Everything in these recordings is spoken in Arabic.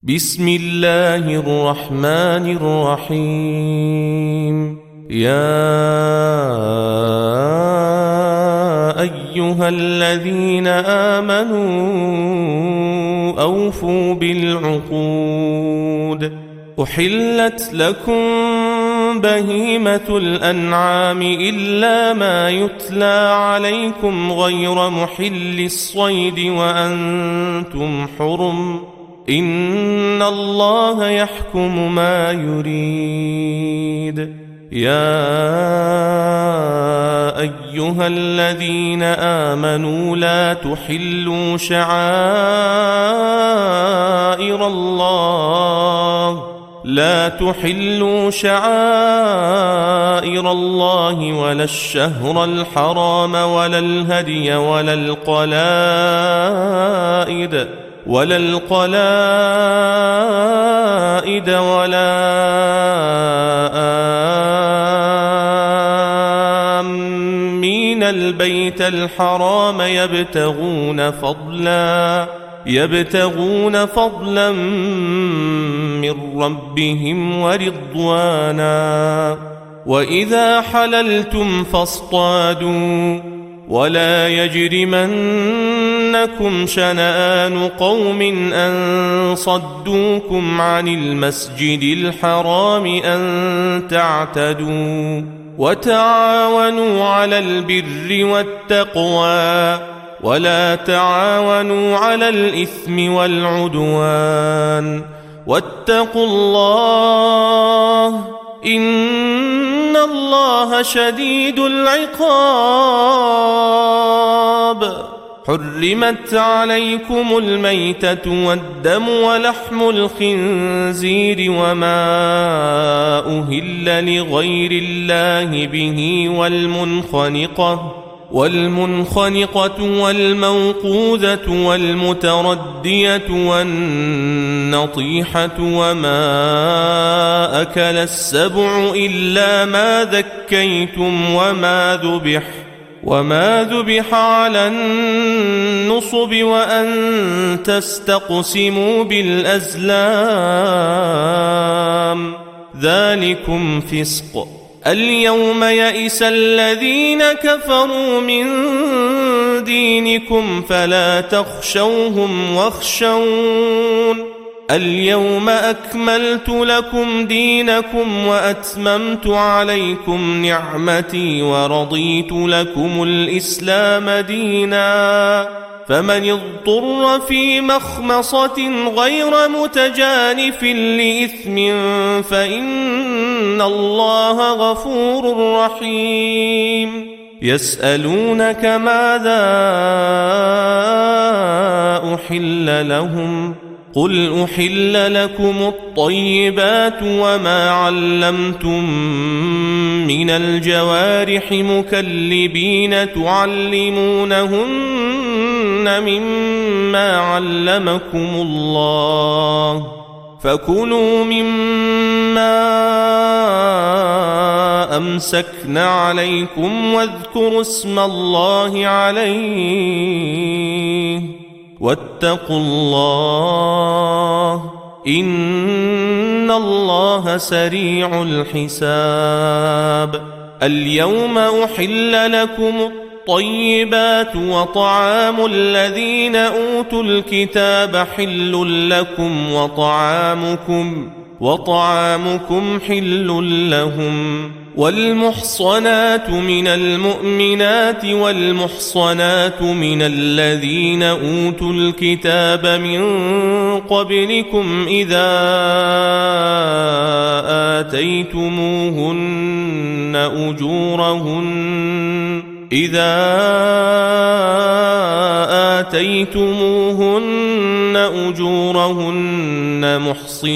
بسم الله الرحمن الرحيم. يا أيها الذين آمنوا أوفوا بالعقود. أحلت لكم بهيمة الأنعام إلا ما يتلى عليكم غير محل الصيد وأنتم حرم، إن الله يحكم ما يريد. يا أيها الذين آمنوا لا تحلوا شعائر الله ولا الشهر الحرام ولا الهدي ولا القلائد ولا آمين البيت الحرام يبتغون فضلا من ربهم ورضوانا. وإذا حللتم فاصطادوا، ولا يجرمنكم شنآن قوم أن صدوكم عن المسجد الحرام أن تعتدوا. وتعاونوا على البر والتقوى ولا تعاونوا على الإثم والعدوان، واتقوا الله إن الله شديد العقاب. حرمت عليكم الميتة والدم ولحم الخنزير وما أهل لغير الله به والمنخنقة والموقوذة والمتردية والنطيحة وما أكل السبع إلا ما ذكيتم وما ذبح على النصب وأن تستقسموا بالأزلام، ذلكم فسق. اليوم يئس الذين كفروا من دينكم فلا تخشوهم واخشون. اليوم أكملت لكم دينكم وأتممت عليكم نعمتي ورضيت لكم الإسلام دينا. فمن اضطر في مخمصة غير متجانف لإثم فإن الله غفور رحيم. يسألونك ماذا أحل لهم، قل أحل لكم الطيبات وما علمتم من الجوارح مكلبين تعلمونهن مما علمكم الله، فكلوا مما أمسكن عليكم واذكروا اسم الله عليه واتقوا الله إن الله سريع الحساب. اليوم أحل لكم الطيبات وطعام الذين أوتوا الكتاب حل لكم وطعامكم حل لهم. والمحصنات من المؤمنات والمحصنات من الذين أوتوا الكتاب من قبلكم إذا آتيتموهن أجورهن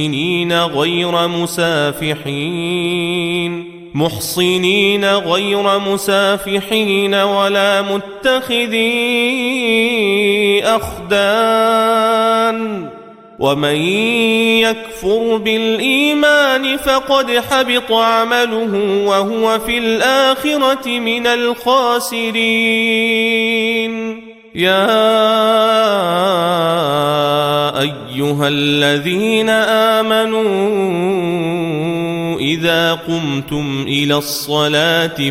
محصنين غير مسافحين ولا متخذي أخدان. ومن يكفر بالإيمان فقد حبط عمله وهو في الآخرة من الخاسرين. يا أيها الذين آمنوا إذا قمتم إلى الصلاة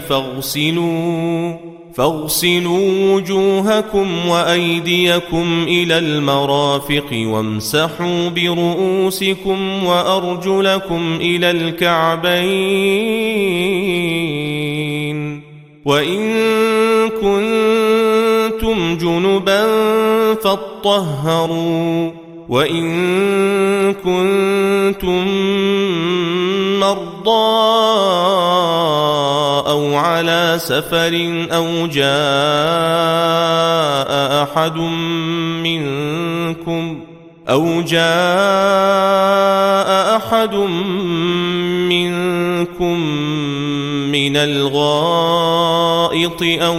فاغسلوا وجوهكم وأيديكم إلى المرافق وامسحوا برؤوسكم وأرجلكم إلى الكعبين وإن كنتم جنبا فاطهروا وإن كنتم مرضى أو على سفر أو جاء أحد منكم من الغائط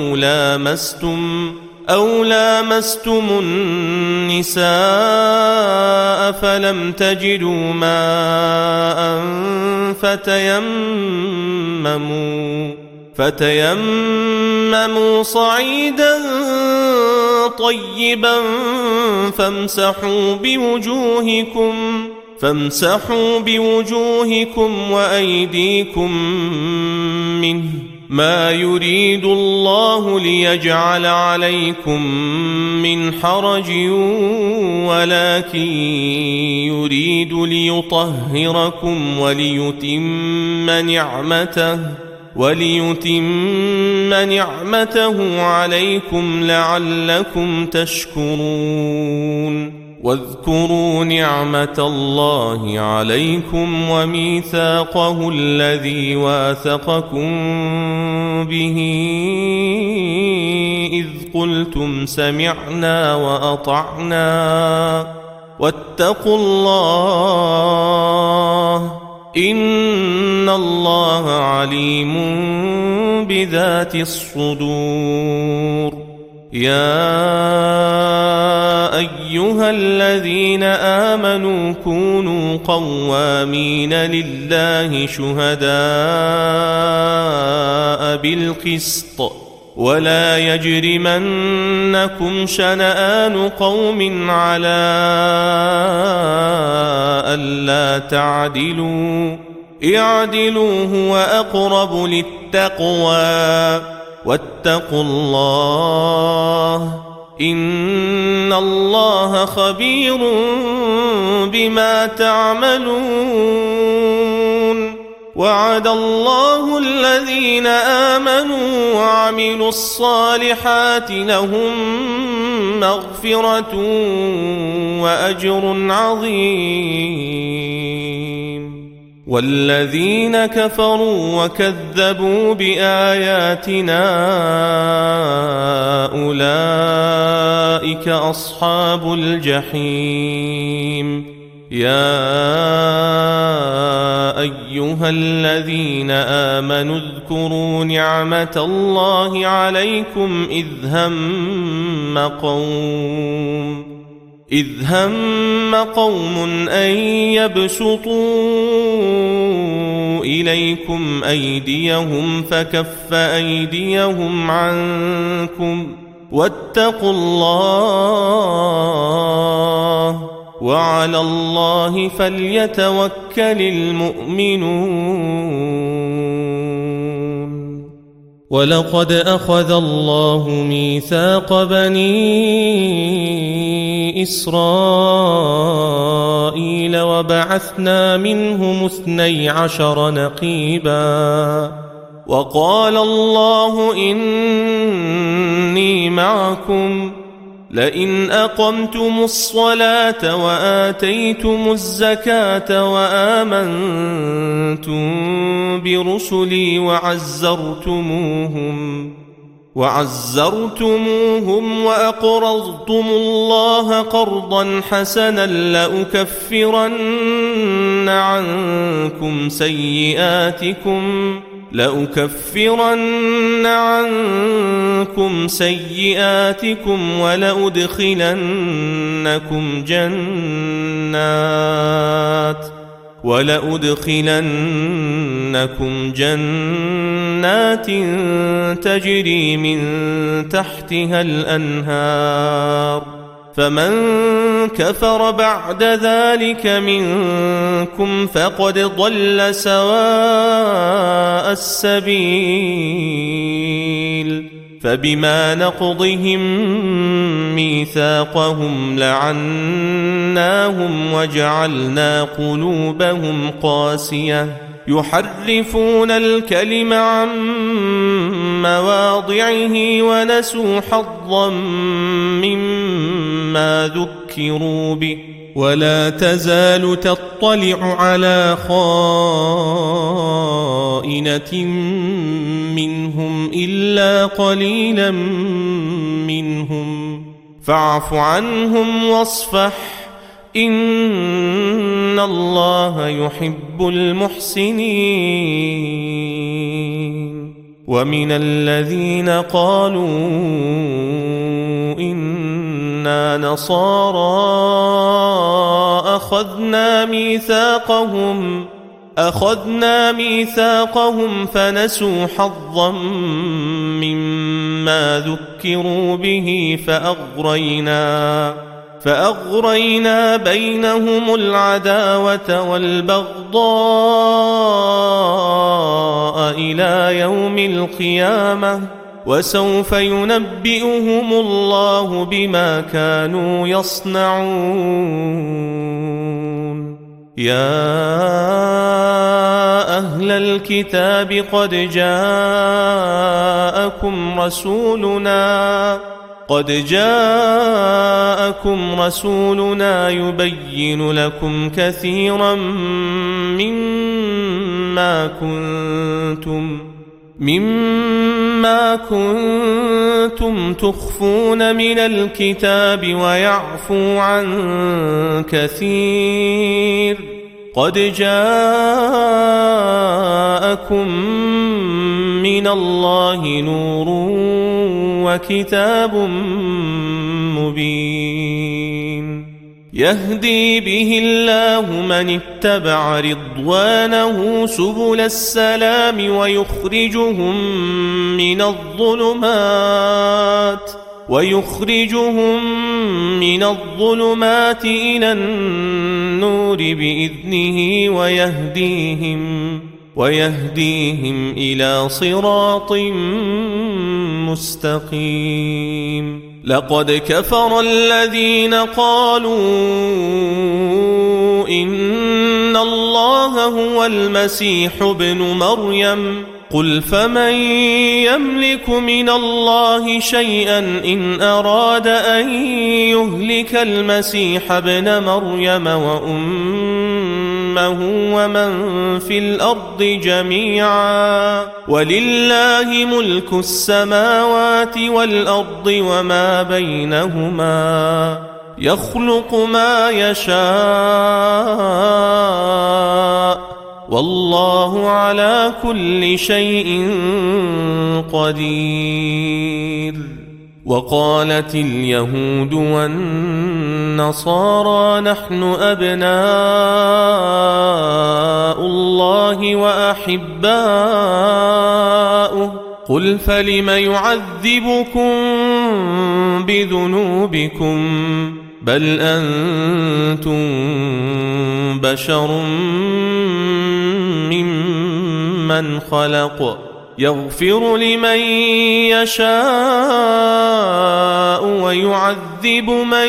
أو لامستم النساء فلم تجدوا ماء فتيمموا صعيدا طيبا فامسحوا بوجوهكم وأيديكم منه ما يريد الله ليجعل عليكم من حرج ولكن يريد ليطهركم وليتم نعمته عليكم لعلكم تشكرون واذكروا نعمة الله عليكم وميثاقه الذي واثقكم به إذ قلتم سمعنا وأطعنا واتقوا الله إن الله عليم بذات الصدور يا أيها الذين آمنوا كونوا قوامين لله شهداء بالقسط ولا يجرمنكم شنآن قوم على ألا تعدلوا اعدلوا هو أقرب للتقوى واتقوا الله إن الله خبير بما تعملون وعد الله الذين آمنوا وعملوا الصالحات لهم مغفرة وأجر عظيم والذين كفروا وكذبوا بآياتنا أولئك أصحاب الجحيم يا أيها الذين آمنوا اذكروا نعمة الله عليكم إذ هم قوم أن يبسطوا إليكم أيديهم فكف أيديهم عنكم واتقوا الله وعلى الله فليتوكل المؤمنون ولقد أخذ الله ميثاق بني إسرائيل وبعثنا منهم 12 نقيبا وقال الله إني معكم لئن أقمتم الصلاة وآتيتم الزكاة وآمنتم برسلي وعزرتموهم وأقرضتم الله قرضا حسنا لأكفرن عنكم سيئاتكم ولأدخلنكم جنات تجري من تحتها الأنهار فمن كفر بعد ذلك منكم فقد ضل سواء السبيل فبما نقضهم ميثاقهم لعناهم وجعلنا قلوبهم قاسية يحرفون الكلم عن مواضعه ونسوا حظا مما ذكروا به ولا تزال تطلع على خائنة منهم إلا قليلا منهم فاعف عنهم واصفح إن الله يحب المحسنين ومن الذين قالوا إنا نصارى أخذنا ميثاقهم فنسوا حظا مما ذكروا به فأغرينا بينهم العداوة والبغضاء إلى يوم القيامة وسوف ينبئهم الله بما كانوا يصنعون يا أهل الكتاب قد جاءكم رسولنا يبين لكم كثيرا مما كنتم تخفون من الكتاب ويعفو عن كثير قد جاءكم من الله نور وكتاب مبين يهدي به الله من اتبع رضوانه سبل السلام ويخرجهم من الظلمات إلى النور بإذنه ويهديهم إلى صراط مستقيم لقد كفر الذين قالوا إن الله هو المسيح ابن مريم قل فمن يملك من الله شيئا إن أراد أن يهلك المسيح ابن مريم وأمه ومن في الأرض جميعا ولله ملك السماوات والأرض وما بينهما يخلق ما يشاء والله على كل شيء قدير وقالت اليهود والنصارى نحن أبناء الله وأحباؤه قل فلم يعذبكم بذنوبكم بل أنتم بشر ممن خلق يغفر لمن يشاء ويعذب من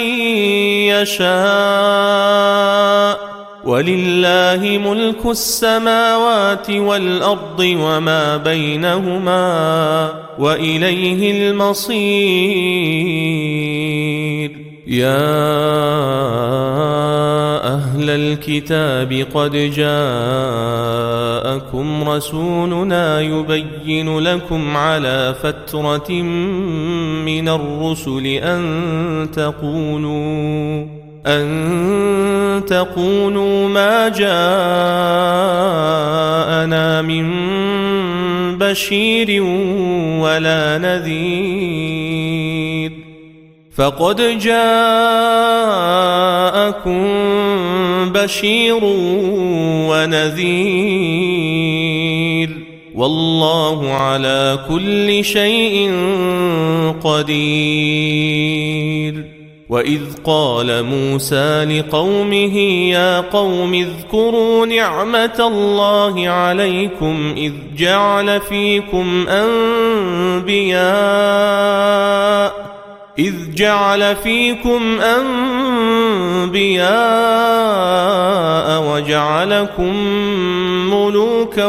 يشاء ولله ملك السماوات والأرض وما بينهما وإليه المصير يا أهل الكتاب قد جاءكم رسولنا يبين لكم على فترة من الرسل أن تقولوا ما جاءنا من بشير ولا نذير فقد جاءكم بشير ونذير والله على كل شيء قدير وإذ قال موسى لقومه يا قوم اذكروا نعمة الله عليكم إذ جعل فيكم أنبياء وجعلكم ملوكا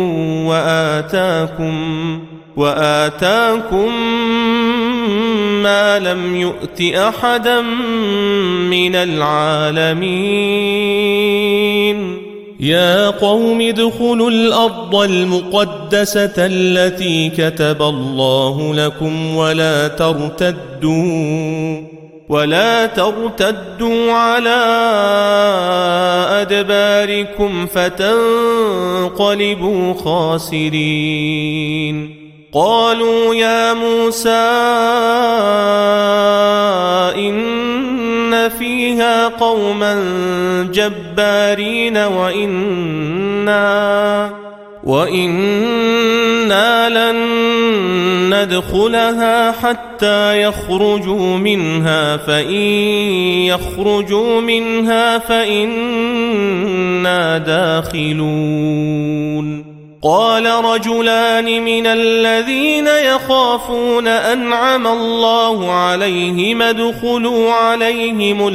وآتاكم ما لم يؤت أحدا من العالمين يا قوم ادخلوا الأرض المقدسة التي كتب الله لكم ولا ترتدوا على أدباركم فتنقلبوا خاسرين قالوا يا موسى إن فيها قوما جبارين وإنا لن ندخلها حتى يخرجوا منها فإن يخرجوا منها فإنا داخلون قال رجلان من الذين يخافون أنعم الله عليهم ادخلوا عليهم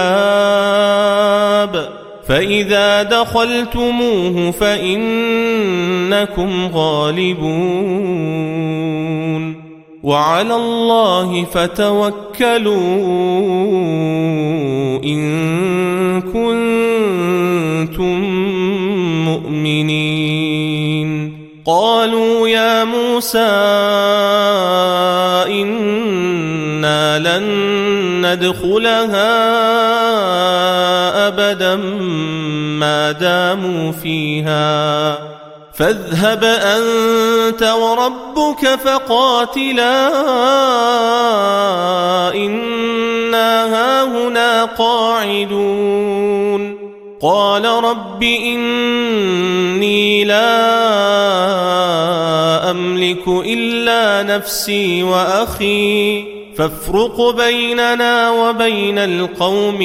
الباب فإذا دخلتموه فإنكم غالبون وعلى الله فتوكلوا إن كنتم مؤمنين قالوا يا موسى إنا لن ندخلها أبدا ما داموا فيها فاذهب أنت وربك فقاتلا إنا هاهنا قاعدون قال رب إني لا أملك إلا نفسي وأخي فافرق بيننا وبين القوم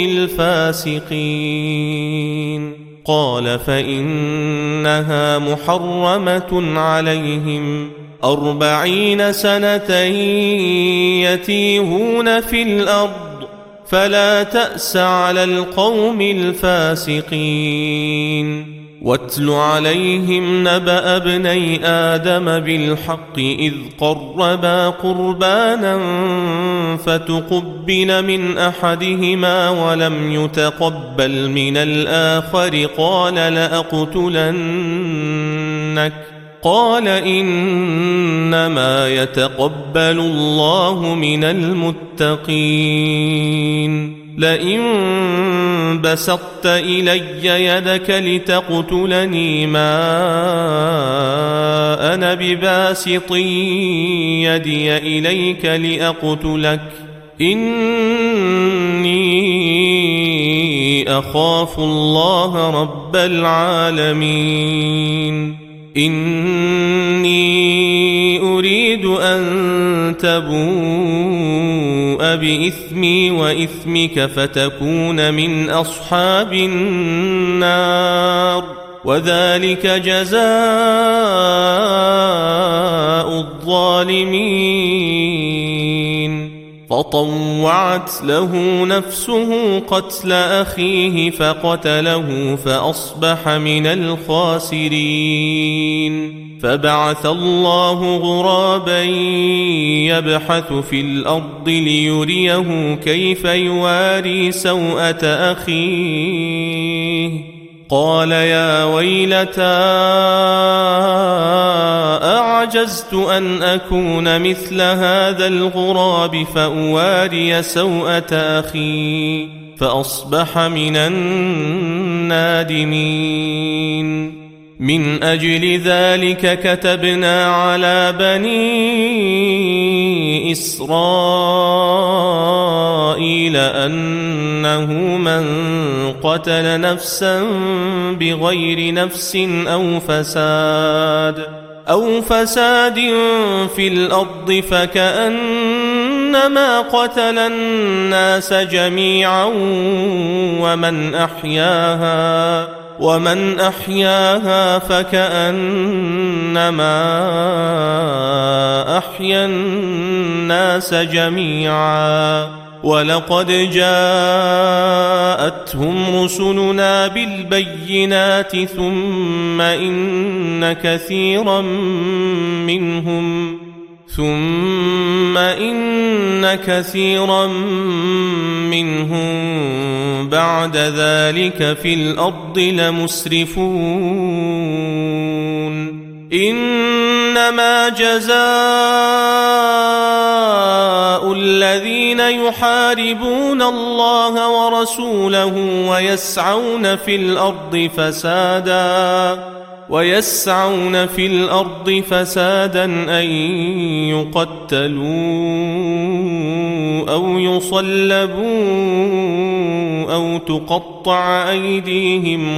الفاسقين قال فإنها محرمة عليهم 40 سنة يتيهون في الأرض فلا تأس على القوم الفاسقين واتل عليهم نبأ ابني آدم بالحق إذ قربا قربانا فتقبل من أحدهما ولم يتقبل من الآخر قال لأقتلنك قال إنما يتقبل الله من المتقين لئن بسطت إلي يدك لتقتلني ما أنا بباسط يدي إليك لأقتلك إني أخاف الله رب العالمين إني أريد أن تبوء بإثمي وإثمك فتكون من أصحاب النار وذلك جزاء الظالمين فطوعت له نفسه قتل أخيه فقتله فأصبح من الخاسرين فبعث الله غرابا يبحث في الأرض ليريه كيف يواري سوءة أخيه قال يا ويلتى أعجزت أن أكون مثل هذا الغراب فأواري سوءة أخي فأصبح من النادمين من أجل ذلك كتبنا على بني إسرائيل أنه من قتل نفسا بغير نفس أو فساد في الأرض فكأنما قتل الناس جميعا ومن أحياها فكأنما أحيا الناس جميعا. ولقد جاءتهم رسلنا بالبينات ثم إن كثيرا منهم بعد ذلك في الأرض لمسرفون. إنما جزاء الذين يحاربون الله ورسوله ويسعون في الأرض فسادا أن يقتلوا أو يصلبوا أو تقطع أيديهم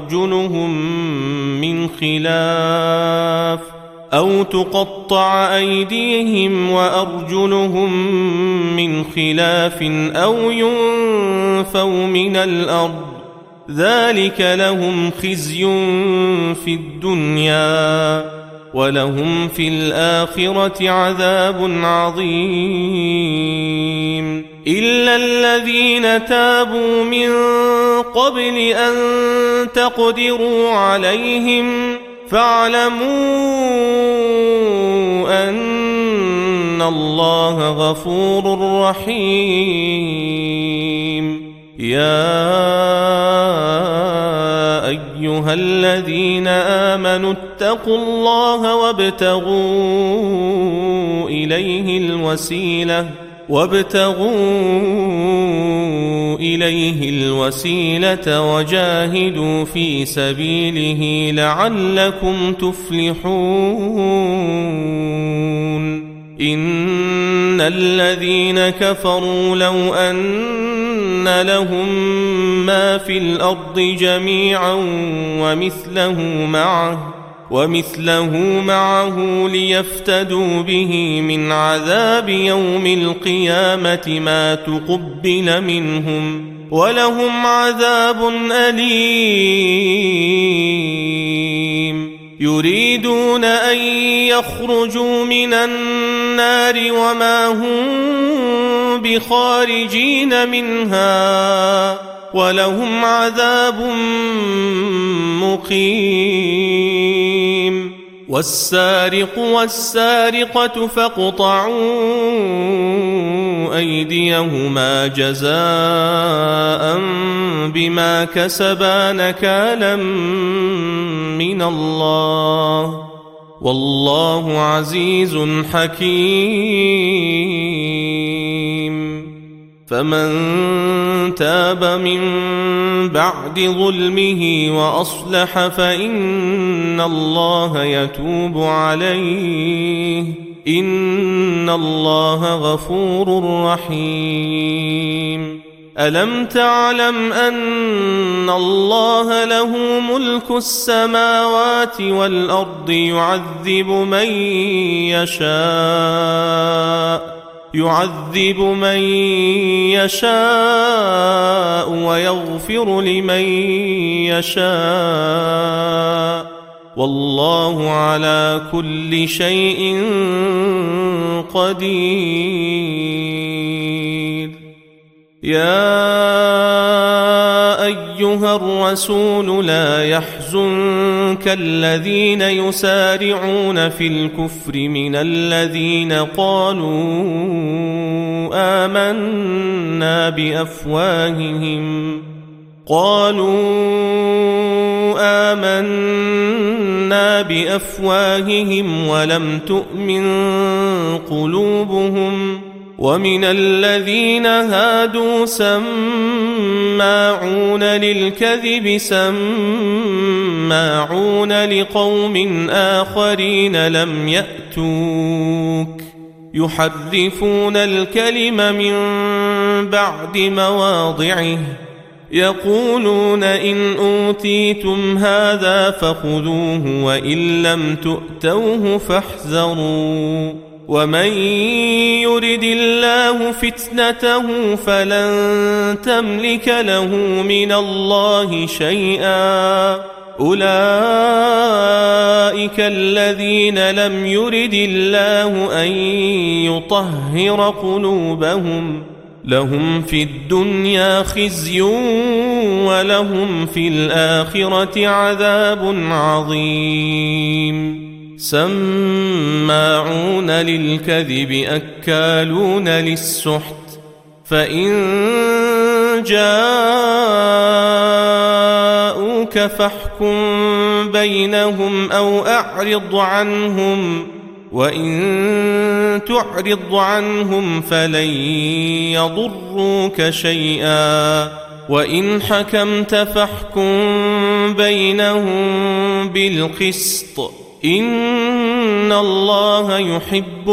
وأرجلهم من خلاف أو ينفوا من الأرض. ذلك لهم خزي في الدنيا ولهم في الآخرة عذاب عظيم. إلا الذين تابوا من قبل أن تقدروا عليهم فاعلموا أن الله غفور رحيم. يا أيها الذين آمنوا اتقوا الله وابتغوا إليه الوسيلة وجاهدوا في سبيله لعلكم تفلحون. إن الذين كفروا لو أن لهم ما في الأرض جميعا ومثله معه ليفتدوا به من عذاب يوم القيامة ما تقبل منهم ولهم عذاب أليم. يريدون أن يخرجوا من النار وما هم بخارجين منها ولهم عذاب مقيم. والسارق والسارقة فاقطعوا أيديهما جزاء بما كسبا نكالا من الله والله عزيز حكيم. فمن تاب من بعد ظلمه وأصلح فإن الله يتوب عليه إن الله غفور رحيم. ألم تعلم أن الله له ملك السماوات والأرض يعذب من يشاء ويغفر لمن يشاء والله على كل شيء قدير. يا أيها الرسول لا يحزنك الذين يسارعون في الكفر من الذين قالوا آمنا بأفواههم ولم تؤمن قلوبهم ومن الذين هادوا سماعون للكذب سماعون لقوم آخرين لم يأتوك يحرفون الكلم من بعد مواضعه يقولون إن أوتيتم هذا فخذوه وإن لم تؤتوه فاحذروا ومن يرد الله فتنته فلن تملك له من الله شيئا أولئك الذين لم يرد الله أن يطهر قلوبهم لهم في الدنيا خزي ولهم في الآخرة عذاب عظيم سماعون للكذب أكالون للسحت فإن جاءوك فاحكم بينهم أو أعرض عنهم وإن تعرض عنهم فلن يضروك شيئا وإن حكمت فاحكم بينهم بالقسط إن الله يحب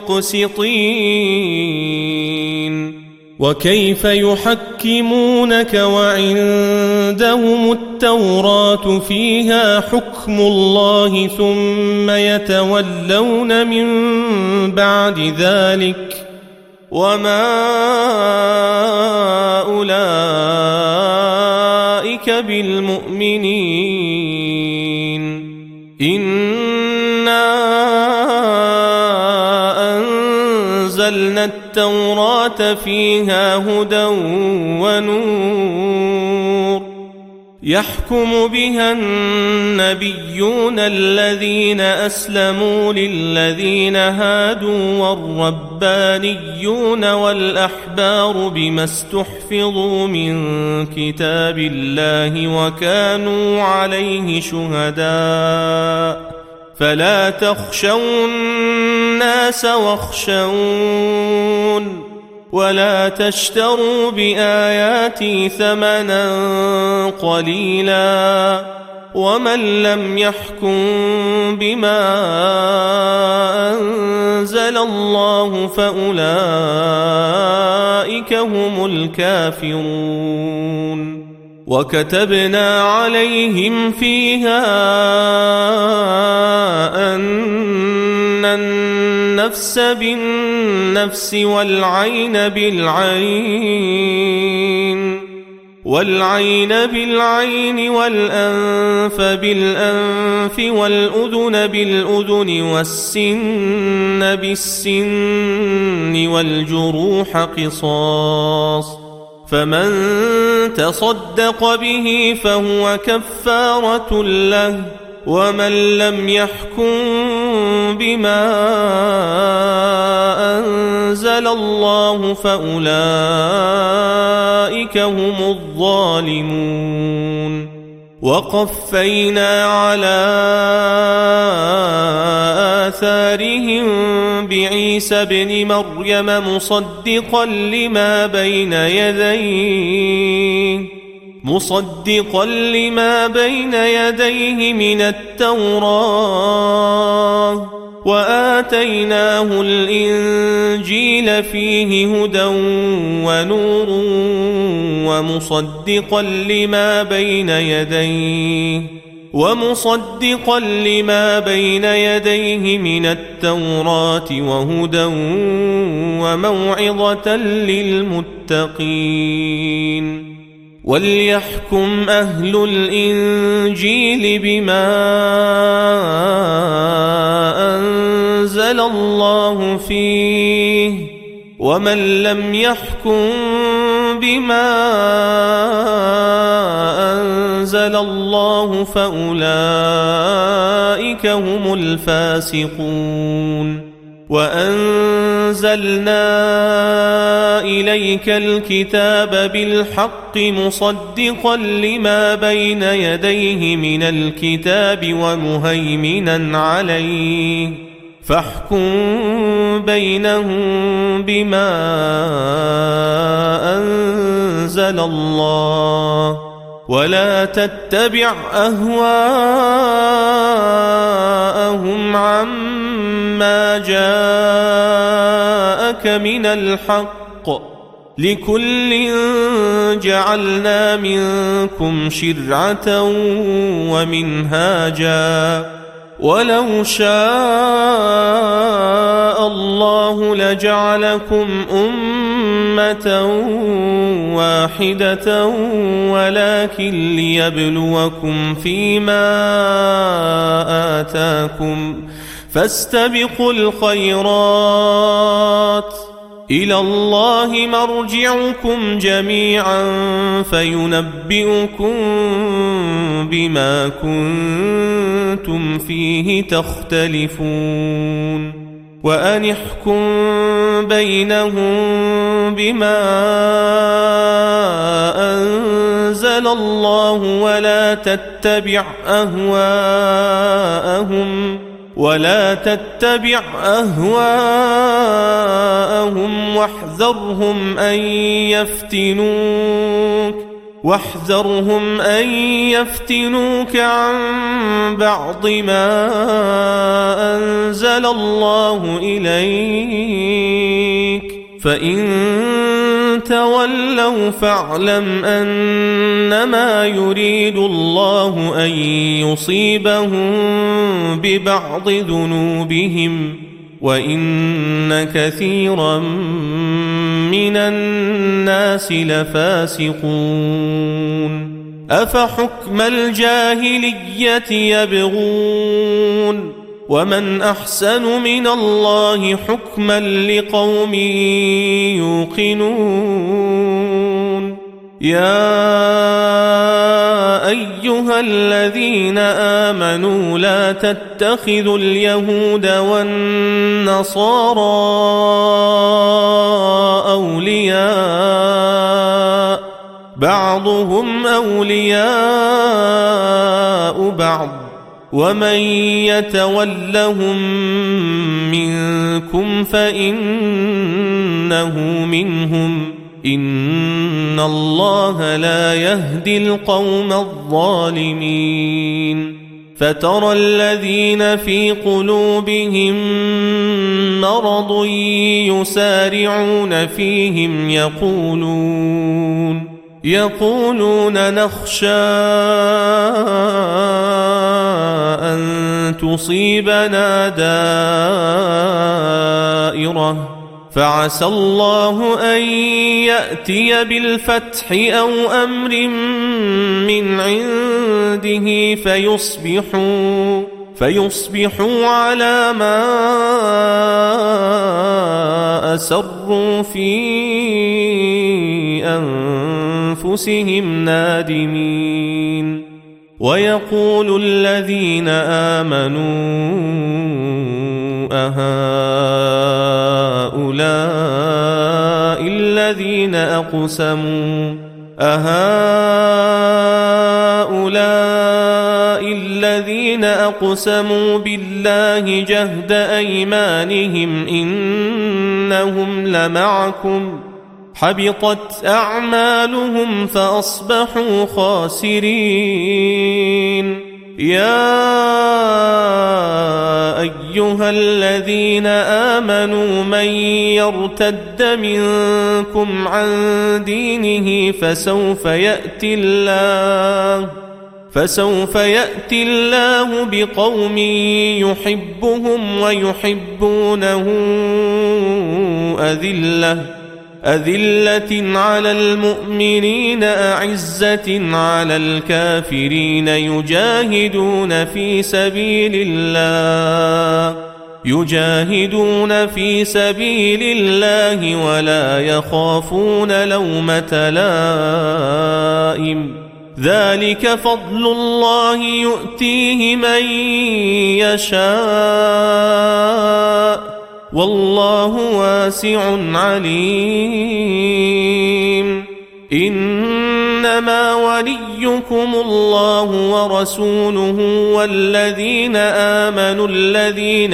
المقسطين وكيف يحكمونك وعندهم التوراة فيها حكم الله ثم يتولون من بعد ذلك وما أولئك بالمؤمنين إنا أنزلنا التوراة فيها هدى ونور يحكم بها النبيون الذين أسلموا للذين هادوا والربانيون والأحبار بما استحفظوا من كتاب الله وكانوا عليه شهداء فلا تخشوا الناس واخشون ولا تشتروا بآياتي ثمنا قليلا ومن لم يحكم بما أنزل الله فأولئك هم الكافرون وكتبنا عليهم فيها أن النفس بالنفس والعين بالعين والأنف بالأنف والأذن بالأذن والسن بالسن والجروح قصاص فمن تصدق به فهو كفارة له ومن لم يحكم بما أنزل الله فأولئك هم الظالمون وقفينا على آثارهم بعيسى ابن مريم مصدقا لما بين يديه من التوراة وآتيناه الإنجيل فيه هدى ونور ومصدقا لما بين يديه من التوراة وهدى وموعظة للمتقين وليحكم أهل الإنجيل بما أنزل الله فيه ومن لم يحكم بما أنزل الله فأولئك هم الفاسقون وأنزلنا إليك الكتاب بالحق مصدقا لما بين يديه من الكتاب ومهيمنا عليه فاحكم بينهم بما أنزل الله ولا تتبع أهواءهم عما جاءك من الحق لكل جعلنا منكم شرعة ومنهاجا ولو شاء الله لجعلكم أمة واحدة ولكن ليبلوكم فيما آتاكم فاستبقوا الخيرات إلى الله مرجعكم جميعا فينبئكم بما كنتم فيه تختلفون وأن احكم بينهم بما أنزل الله ولا تتبع أهواءهم واحذرهم أن يفتنوك عن بعض ما أنزل الله إليك فإن تولوا فاعلم أنما يريد الله أن يصيبهم ببعض ذنوبهم وإن كثيرا من الناس لفاسقون أفحكم الجاهلية يبغون ومن أحسن من الله حكما لقوم يوقنون يا أيها الذين آمنوا لا تتخذوا اليهود والنصارى أولياء بعضهم أولياء بعض ومن يتولهم منكم فإنه منهم إن الله لا يهدي القوم الظالمين فترى الذين في قلوبهم مرض يسارعون فيهم يقولون نخشى أن تصيبنا دائرة فعسى الله أن يأتي بالفتح أو أمر من عنده فيصبحوا على ما أسروا في أنفسهم نادمين ويقول الذين آمنوا أهؤلاء الذين أقسموا بالله جهد أيمانهم إنهم لمعكم حبطت أعمالهم فأصبحوا خاسرين يا أيها الذين آمنوا من يرتد منكم عن دينه فسوف يأتي الله بقوم يحبهم ويحبونه أذلة على المؤمنين أعزة على الكافرين يجاهدون في سبيل الله ولا يخافون لومة لائم ذلك فضل الله يؤتيه من يشاء والله واسع عليم إنما وليكم الله ورسوله والذين آمنوا الذين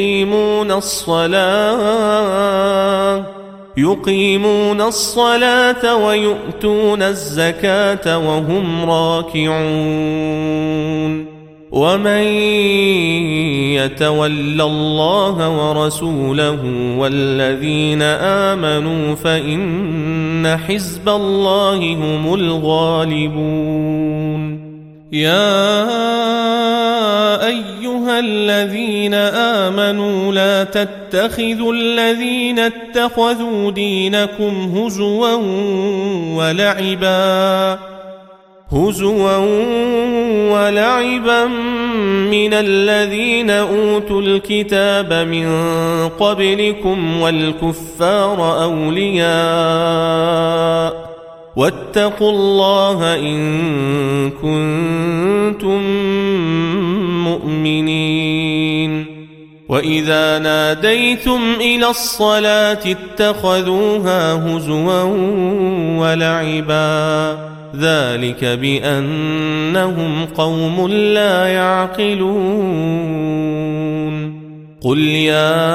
يقيمون الصلاة ويؤتون الزكاة وهم راكعون ومن يتول الله ورسوله والذين آمنوا فإن حزب الله هم الغالبون يا أيها أيها الذين آمنوا لا تتخذوا الذين اتخذوا دينكم هزوا ولعبا من الذين أوتوا الكتاب من قبلكم والكفار أولياء واتقوا الله إن كنتم مؤمنين. وإذا ناديتم إلى الصلاة اتخذوها هزوا ولعبا ذلك بأنهم قوم لا يعقلون. قل يا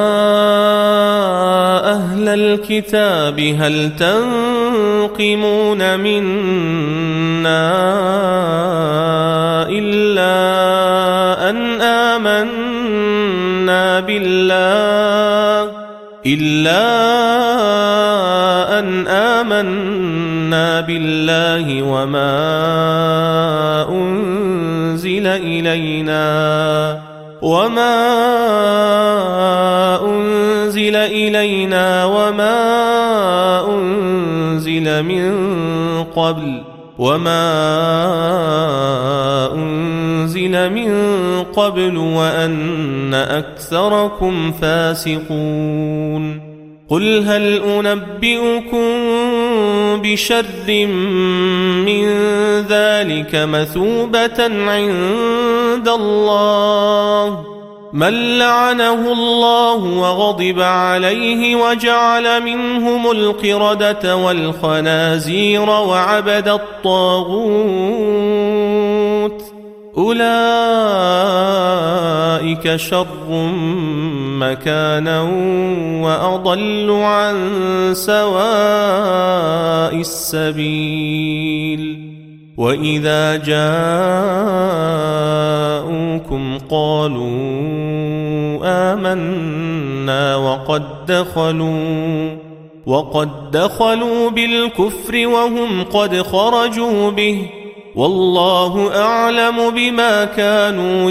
أهل الكتاب هل تنقمون منا إلا أن آمنا بالله وما أنزل إلينا وما أنزل من قبل وأن أكثركم فاسقون. قل هل أنبئكم بشر من ذلك مثوبة عند الله من لعنه الله وغضب عليه وجعل منهم القردة والخنازير وعبد الطاغوت أولئك شر مكانا وأضل عن سواء السبيل. وإذا جاءوكم قالوا آمنا وقد دخلوا بالكفر وهم قد خرجوا به والله أعلم بما كانوا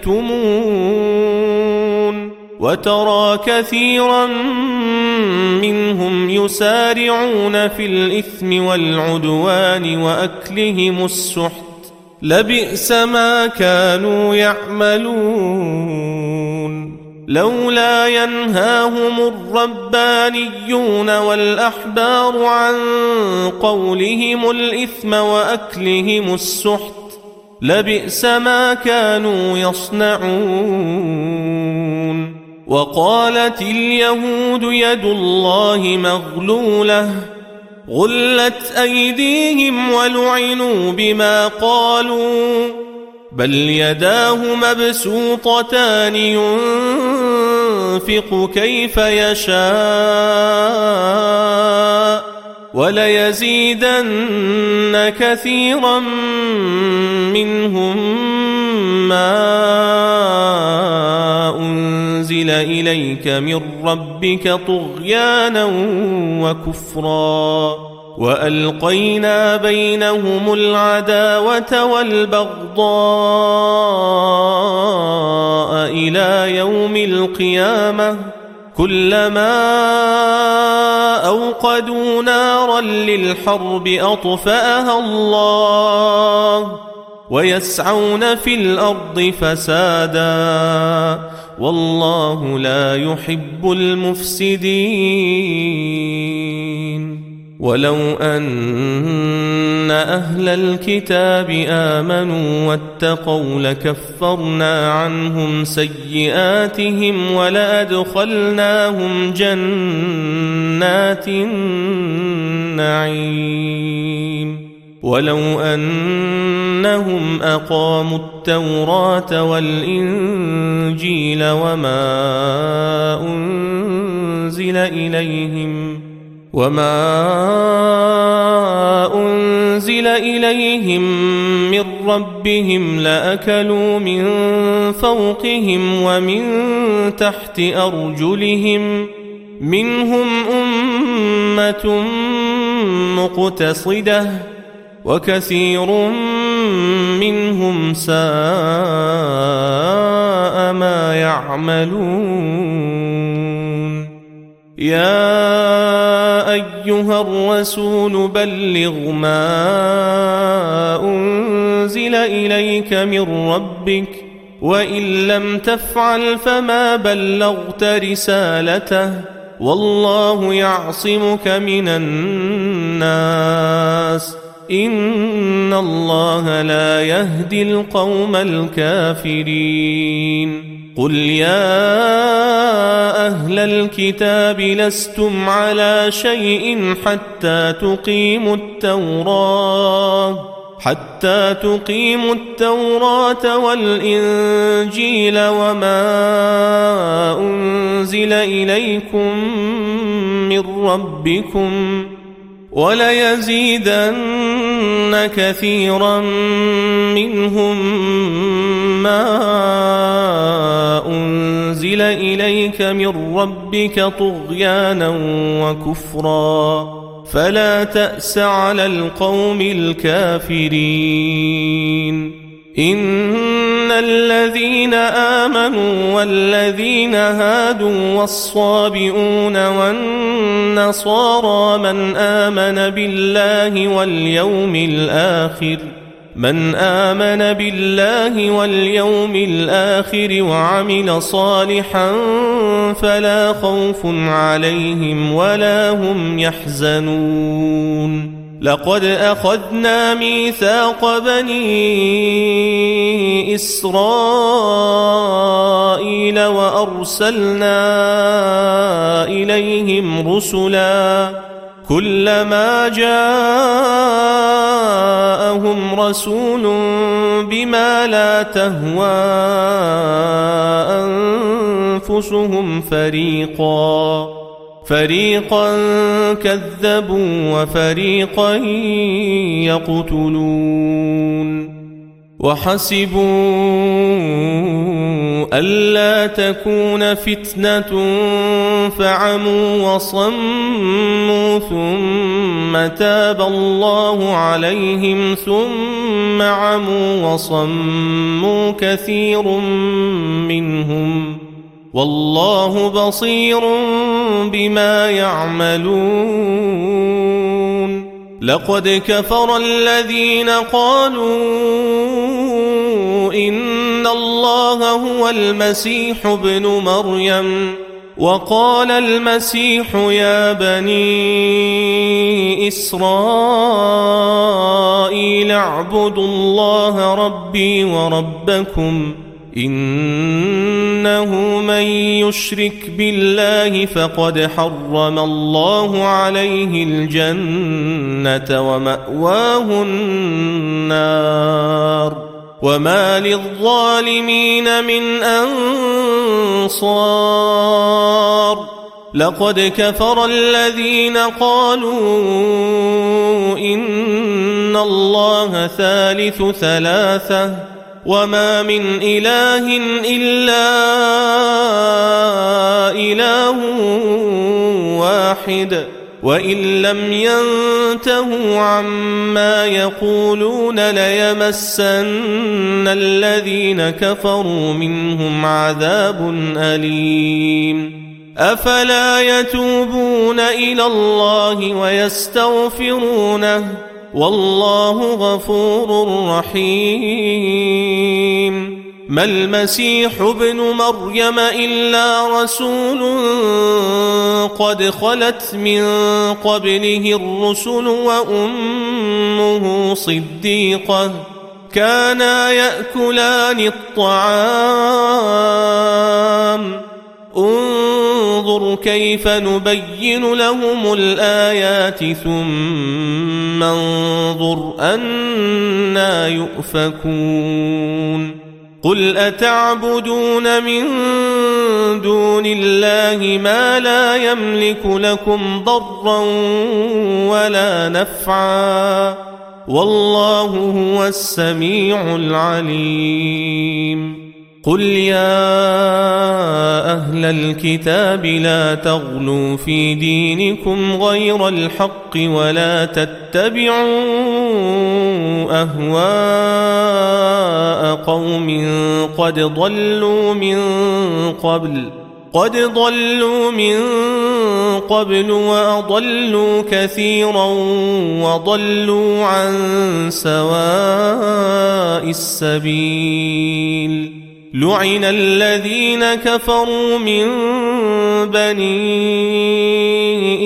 يكتمون. وترى كثيرا منهم يسارعون في الإثم والعدوان وأكلهم السحت لبئس ما كانوا يعملون. لولا ينهاهم الربانيون والأحبار عن قولهم الإثم وأكلهم السحت لبئس ما كانوا يصنعون. وقالت اليهود يد الله مغلولة غلت أيديهم ولعنوا بما قالوا بل يداه مبسوطتان ينفق كيف يشاء وليزيدن كثيرا منهم ما أنزل إليك من ربك طغيانا وكفرا وألقينا بينهم العداوة والبغضاء إلى يوم القيامة كلما أوقدوا نارا للحرب أطفأها الله ويسعون في الأرض فسادا والله لا يحب المفسدين. ولو أن أهل الكتاب آمنوا واتقوا لكفرنا عنهم سيئاتهم ولأدخلناهم جنات النعيم. ولو أنهم أقاموا التوراة والإنجيل وما أنزل إليهم من ربهم لأكلوا من فوقهم ومن تحت أرجلهم منهم أمة مقتصدة وكثير منهم ساء يعملون يا أيها الرسول بلغ ما أنزل إليك من ربك وإن لم تفعل فما بلغت رسالته والله يعصمك من الناس إن الله لا يهدي القوم الكافرين قل يا أهل الكتاب لستم على شيء حتى تقيموا التوراة والإنجيل وما أنزل إليكم من ربكم وليزيدن كثيرا منهم ما أنزل إليك من ربك طغيانا وكفرا فلا تأس على القوم الكافرين إن الذين آمنوا والذين هادوا والصابئون والنصارى من آمن بالله واليوم الآخر وعمل صالحا فلا خوف عليهم ولا هم يحزنون لقد أخذنا ميثاق بني إسرائيل وأرسلنا إليهم رسلا كلما جاءهم رسول بما لا تهوى أنفسهم فريقا كذبوا وفريقا يقتلون وحسبوا ألا تكون فتنة فعموا وصموا ثم تاب الله عليهم ثم عموا وصموا كثير منهم والله بصير بما يعملون لقد كفر الذين قالوا إن الله هو المسيح ابن مريم وقال المسيح يا بني إسرائيل اعبدوا الله ربي وربكم إنه من يشرك بالله فقد حرم الله عليه الجنة ومأواه النار وما للظالمين من أنصار لقد كفر الذين قالوا إن الله ثالث ثلاثة وما من إله إلا إله واحد وإن لم ينتهوا عما يقولون ليمسن الذين كفروا منهم عذاب أليم أفلا يتوبون إلى الله ويستغفرونه والله غفور رحيم ما المسيح ابن مريم إلا رسول قد خلت من قبله الرسل وأمه صديقة كانا يأكلان الطعام انظر كيف نبين لهم الآيات ثم انظر أنا يؤفكون قل أتعبدون من دون الله ما لا يملك لكم ضرا ولا نفعا والله هو السميع العليم قل يا أهل الكتاب لا تغلوا في دينكم غير الحق ولا تتبعوا أهواء قوم قد ضلوا من قبل وأضلوا كثيرا وضلوا عن سواء السبيل لعن الذين كفروا من بني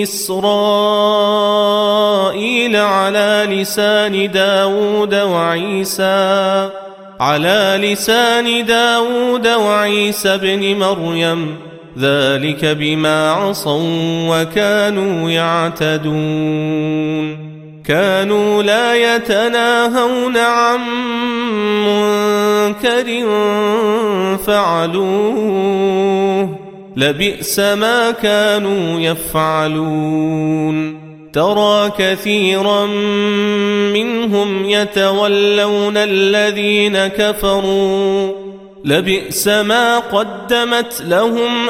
إسرائيل على لسان داود وعيسى بن مريم ذلك بما عصوا وكانوا يعتدون كانوا لا يتناهون عن منكر فعلوه لبئس ما كانوا يفعلون ترى كثيرا منهم يتولون الذين كفروا لبئس ما قدمت لهم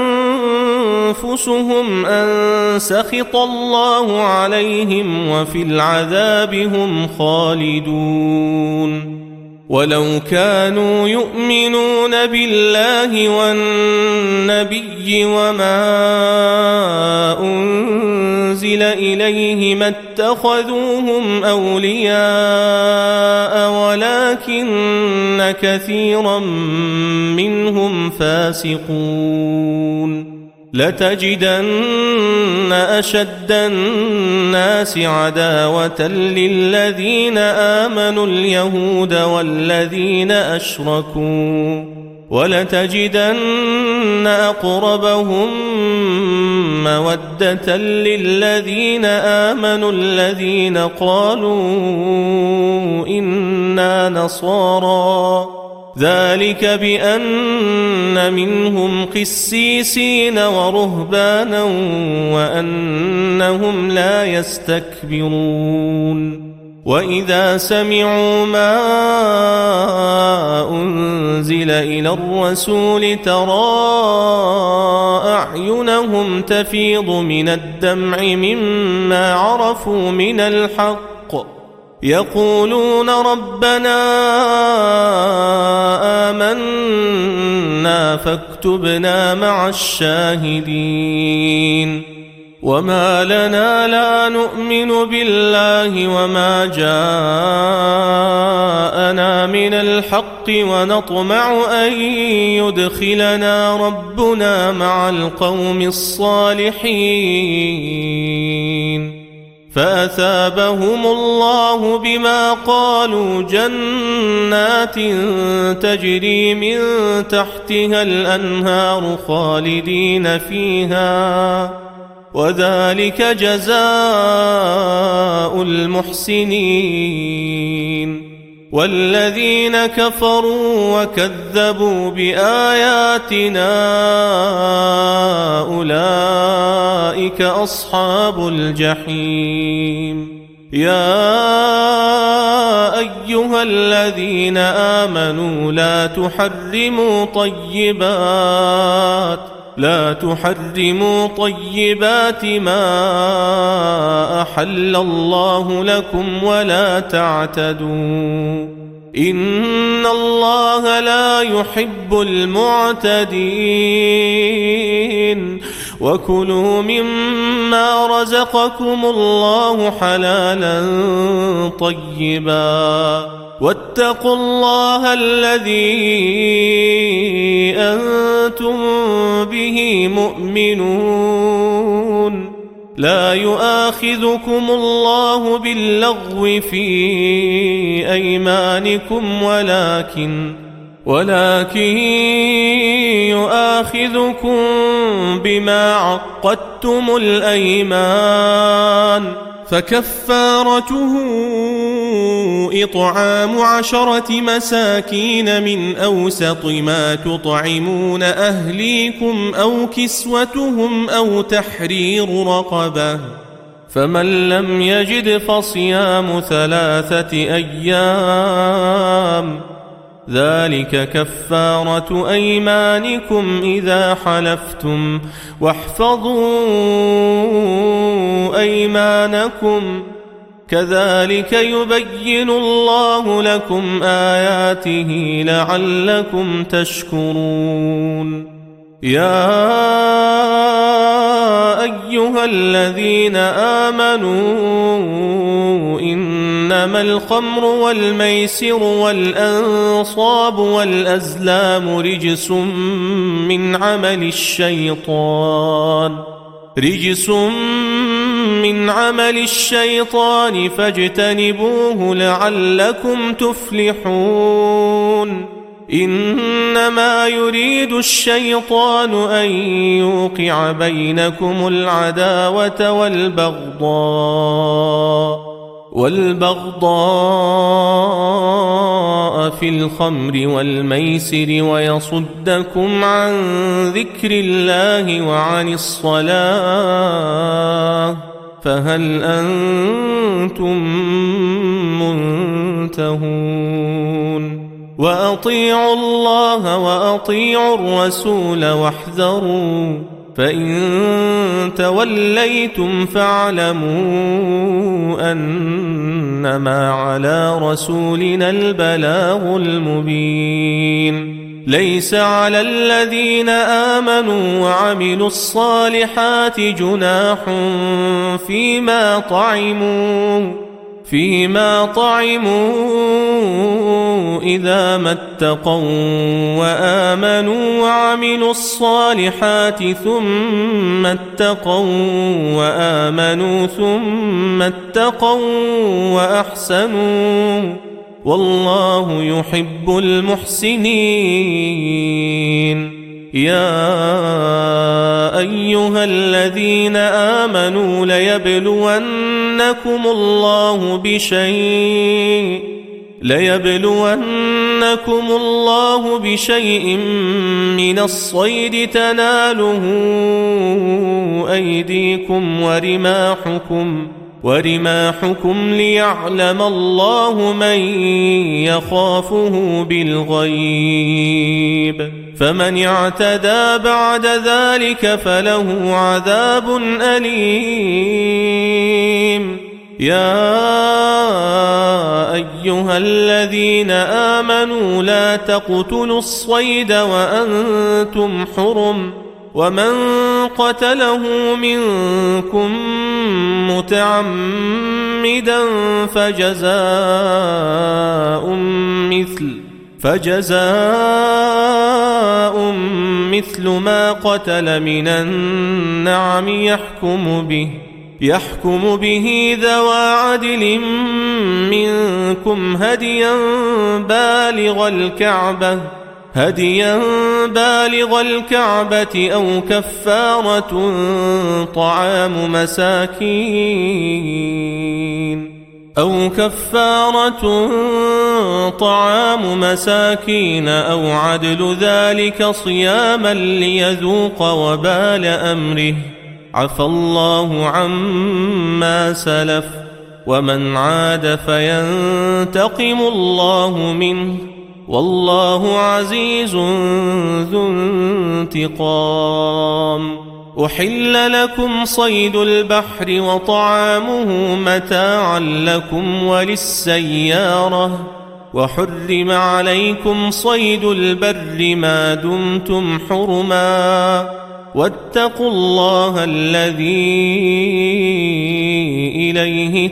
أنفسهم أن سخط الله عليهم وفي العذاب هم خالدون ولو كانوا يؤمنون بالله والنبي وما أنزل إليه ما اتخذوهم أولياء ولكن كثيرا منهم فاسقون لتجدن أشد الناس عداوة للذين آمنوا اليهود والذين أشركوا ولتجدن أقربهم مودة للذين آمنوا الذين قالوا إنا نصارى ذلك بأن منهم قسيسين ورهبانا وأنهم لا يستكبرون وإذا سمعوا ما أنزل إلى الرسول ترى أعينهم تفيض من الدمع مما عرفوا من الحق يقولون ربنا آمنا فاكتبنا مع الشاهدين وما لنا لا نؤمن بالله وما جاءنا من الحق ونطمع أن يدخلنا ربنا مع القوم الصالحين فأثابهم الله بما قالوا جنات تجري من تحتها الأنهار خالدين فيها وذلك جزاء المحسنين والذين كفروا وكذبوا بآياتنا أولئك أصحاب الجحيم يا أيها الذين آمنوا لا تحرموا طيبات ما أحل الله لكم ولا تعتدوا إن الله لا يحب المعتدين وكلوا مما رزقكم الله حلالا طيبا واتقوا الله الذي أنتم به مؤمنون لا يؤاخذكم الله باللغو في أيمانكم ولكن يؤاخذكم بما عقدتم الأيمان فكفارته إطعام 10 مساكين من أوسط ما تطعمون أهليكم أو كسوتهم أو تحرير رقبة فمن لم يجد فصيام 3 أيام ذلك كفارة أيمانكم إذا حلفتم واحفظوا أيمانكم كذلك يبين الله لكم آياته لعلكم تشكرون يا أيها الذين آمنوا إنما الخمر والميسر والأنصاب والأزلام رجس من عمل الشيطان فاجتنبوه لعلكم تفلحون إنما يريد الشيطان أن يوقع بينكم العداوة والبغضاء في الخمر والميسر ويصدكم عن ذكر الله وعن الصلاة فهل أنتم منتهون وأطيعوا الله وأطيعوا الرسول واحذروا فإن توليتم فاعلموا أنما على رسولنا البلاغ المبين ليس على الذين آمنوا وعملوا الصالحات جناح فيما طعموا إذا ما اتقوا وآمنوا وعملوا الصالحات ثم اتقوا وآمنوا ثم اتقوا وأحسنوا والله يحب المحسنين يا أيها الذين آمنوا ليبلونكم الله بشيء من الصيد تناله أيديكم ورماحكم ليعلم الله من يخافه بالغيب فمن اعتدى بعد ذلك فله عذاب أليم يا أيها الذين آمنوا لا تقتلوا الصيد وأنتم حرم ومن قتله منكم متعمدا فجزاء مثل ما قتل من النعم يحكم به ذوى عدل منكم هديا بالغ الكعبة أو كفارة طعام مساكين أو عدل ذلك صياما ليذوق وبال أمره عفى الله عما سلف ومن عاد فينتقم الله منه والله عزيز ذو انتقام أحل لكم صيد البحر وطعامه متاعا لكم وللسيارة وحرم عليكم صيد البر ما دمتم حرما واتقوا الله الذي إليه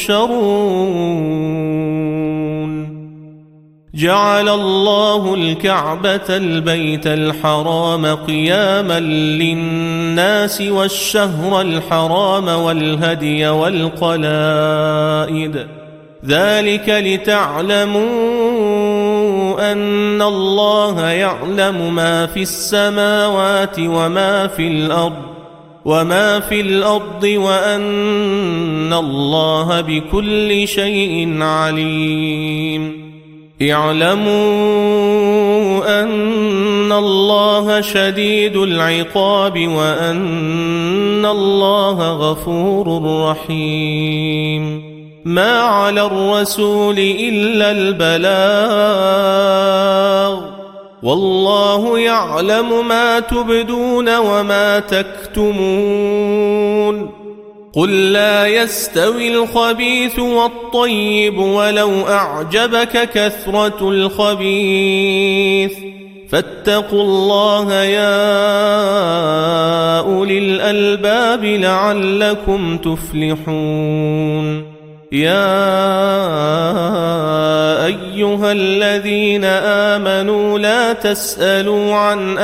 تحشرون جعل الله الكعبة البيت الحرام قياما للناس والشهر الحرام والهدي والقلائد ذلك لتعلموا أن الله يعلم ما في السماوات وما في الأرض وأن الله بكل شيء عليم اعلموا أن الله شديد العقاب وأن الله غفور رحيم ما على الرسول إلا البلاغ والله يعلم ما تبدون وما تكتمون قل لا يستوي الخبيث والطيب ولو أعجبك كثرة الخبيث فاتقوا الله يا أولي الألباب لعلكم تفلحون يا أيها الذين آمنوا لا تسألوا عن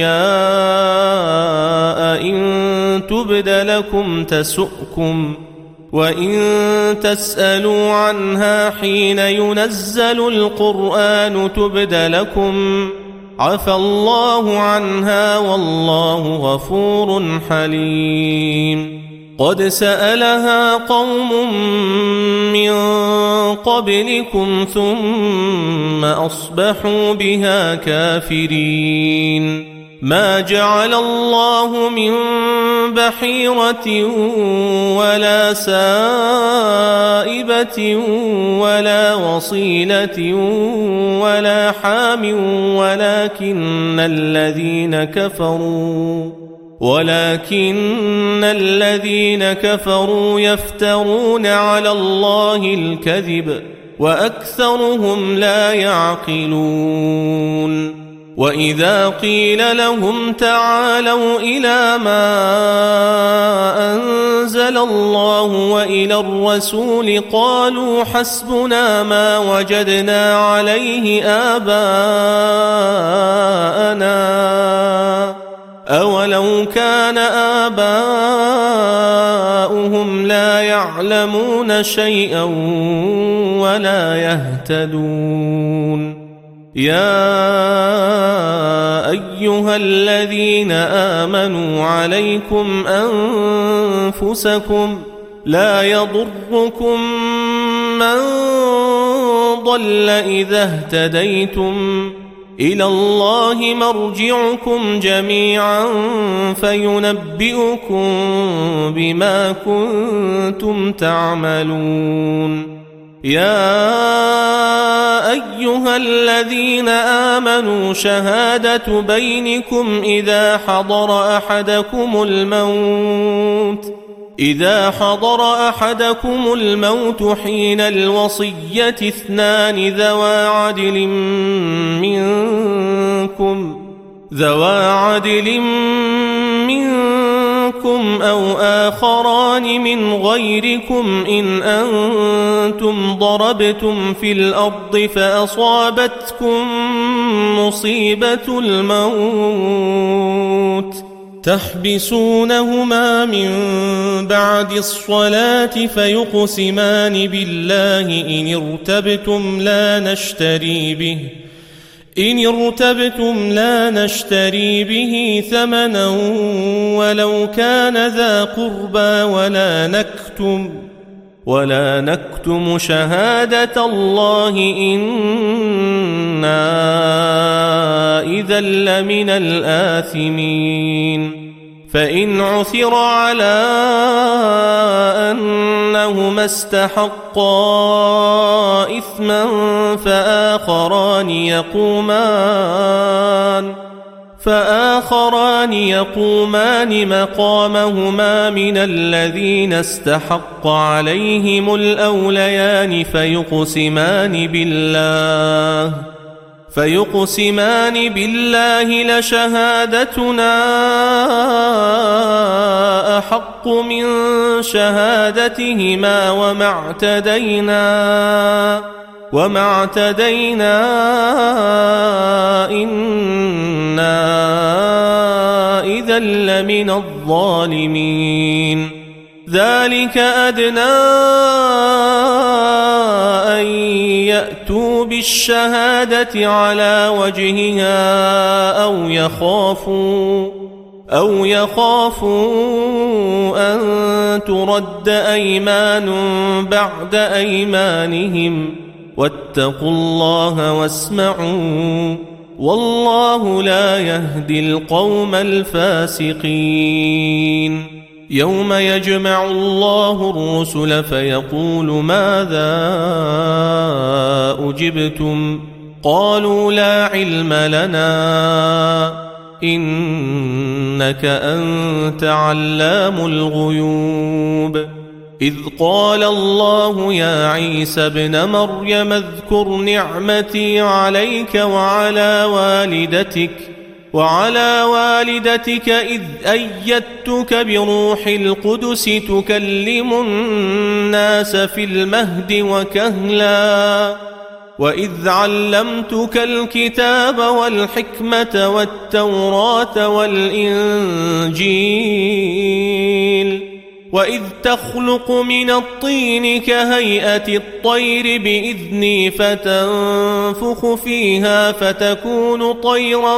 أشياء إن تبد لكم تسؤكم وإن تسألوا عنها حين ينزل القرآن تبد لكم عفى الله عنها والله غفور حليم قد سألها قوم من قبلكم ثم أصبحوا بها كافرين ما جعل الله من بحيرة ولا سائبة ولا وصيلة ولا حام ولكن الذين كفروا يفترون على الله الكذب وأكثرهم لا يعقلون وإذا قيل لهم تعالوا إلى ما أنزل الله وإلى الرسول قالوا حسبنا ما وجدنا عليه آباءنا أولو كان آباؤهم لا يعلمون شيئا ولا يهتدون يا أيها الذين آمنوا عليكم أنفسكم لا يضركم من ضل إذا اهتديتم إلى الله مرجعكم جميعا فينبئكم بما كنتم تعملون يا أيها الذين آمنوا شهادة بينكم إذا حضر أحدكم الموت حين الوصية اثنان ذوى عدل منكم أو آخران من غيركم إن أنتم ضربتم في الأرض فأصابتكم مصيبة الموت تحبسونهما من بعد الصلاة فيقسمان بالله إن ارتبتم لا نشتري به ثمنا ولو كان ذا قربى ولا نكتم شهادة الله إنا إذا لمن الآثمين فإن عثر على أنهما استحقا إثما فآخران يقومان مقامهما من الذين استحق عليهم الأوليان فيقسمان بالله لشهادتنا أحق من شهادتهما وما اعتدينا إنا إذا لمن الظالمين ذلك أدنى أن يأتوا بالشهادة على وجهها أو يخافوا أن ترد أيمان بعد أيمانهم واتقوا الله واسمعوا والله لا يهدي القوم الفاسقين يوم يجمع الله الرسل فيقول ماذا أجبتم قالوا لا علم لنا إنك أنت علام الغيوب إذ قال الله يا عيسى ابن مريم اذكر نعمتي عليك وعلى والدتك إذ أيدتك بروح القدس تكلم الناس في المهد وكهلا وإذ علمتك الكتاب والحكمة والتوراة والإنجيل وإذ تخلق من الطين كهيئة الطير بإذني فتنفخ فيها فتكون طيرا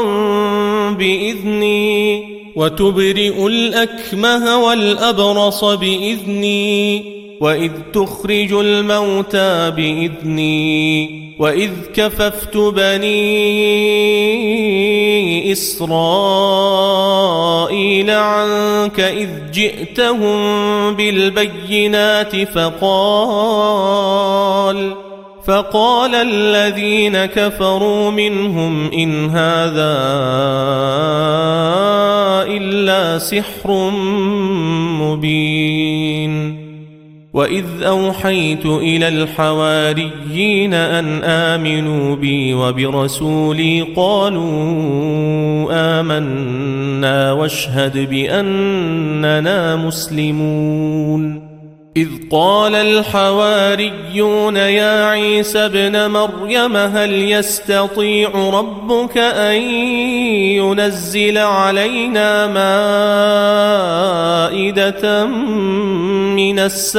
بإذني وتبرئ الأكمه والأبرص بإذني وإذ تخرج الموتى بإذني وإذ كففت بني إسرائيل عنك إذ جئتهم بالبينات فقال الذين كفروا منهم إن هذا إلا سحر مبين وإذ أوحيت إلى الحواريين أن آمنوا بي وبرسولي قالوا آمنا واشهد بأننا مسلمون إذ قال الحواريون يا عيسى ابن مريم هل يستطيع ربك أن ينزل علينا مائدة من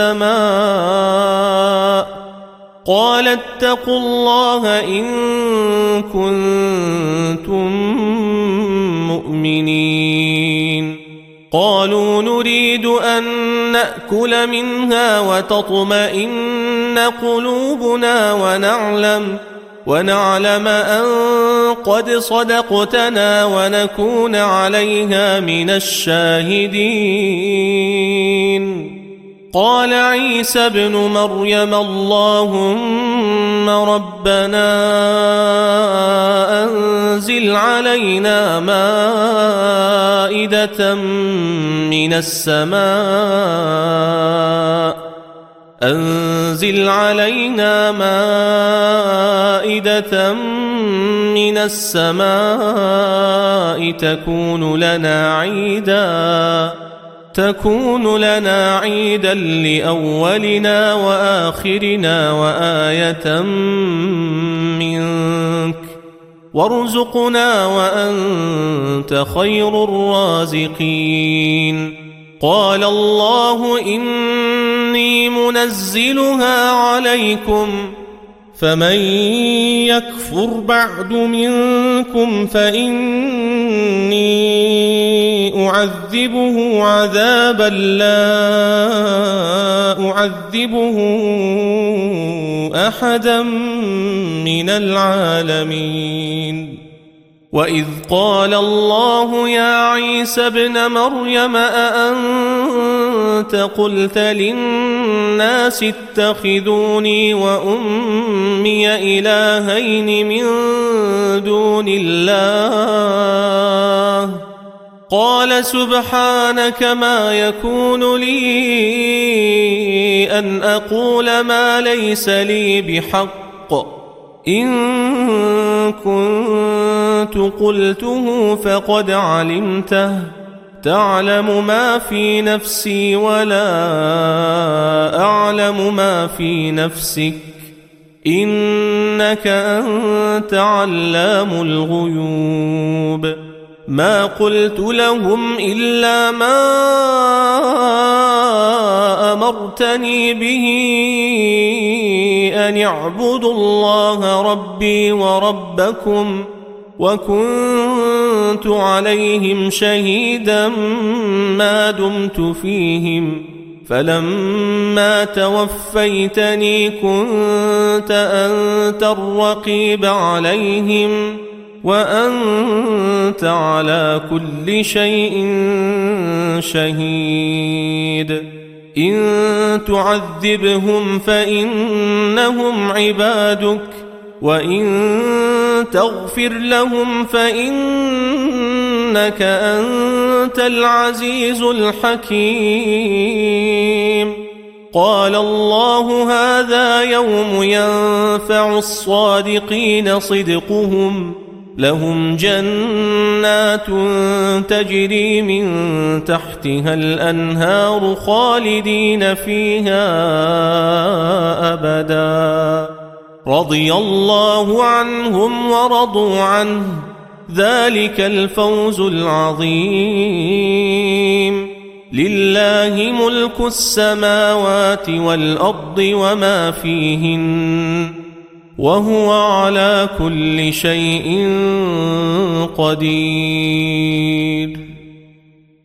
السماء قال اتقوا الله إن كنتم مؤمنين قالوا نريد أن نأكل منها وتطمئن قلوبنا ونعلم أن قد صدقتنا ونكون عليها من الشاهدين قال عيسى ابن مريم اللهم ربنا أنزل علينا مائدة من السماء تكون لنا عيدا لأولنا وآخرنا وآية منك وارزقنا وأنت خير الرازقين قال الله إني منزلها عليكم فمن يكفر بعد منكم فإني أعذبه عذابا لا أعذبه أحدا من العالمين وإذ قال الله يا عيسى ابن مريم أأنت قلت للناس اتخذوني وأمي إلهين من دون الله قال سبحانك ما يكون لي أن أقول ما ليس لي بحق إن كنت قلته فقد علمته تعلم ما في نفسي ولا أعلم ما في نفسك إنك أنت علام الغيوب ما قلت لهم إلا ما أمرتني به أن اعبدوا الله ربي وربكم وكنت عليهم شهيدا ما دمت فيهم فلما توفيتني كنت أنت الرقيب عليهم وأنت على كل شيء شهيد إن تعذبهم فإنهم عبادك وإن تغفر لهم فإنك أنت العزيز الحكيم قال الله هذا يوم ينفع الصادقين صدقهم لهم جنات تجري من تحتها الأنهار خالدين فيها أبدا رضي الله عنهم ورضوا عنه ذلك الفوز العظيم لله ملك السماوات والأرض وما فيهن وهو على كل شيء قدير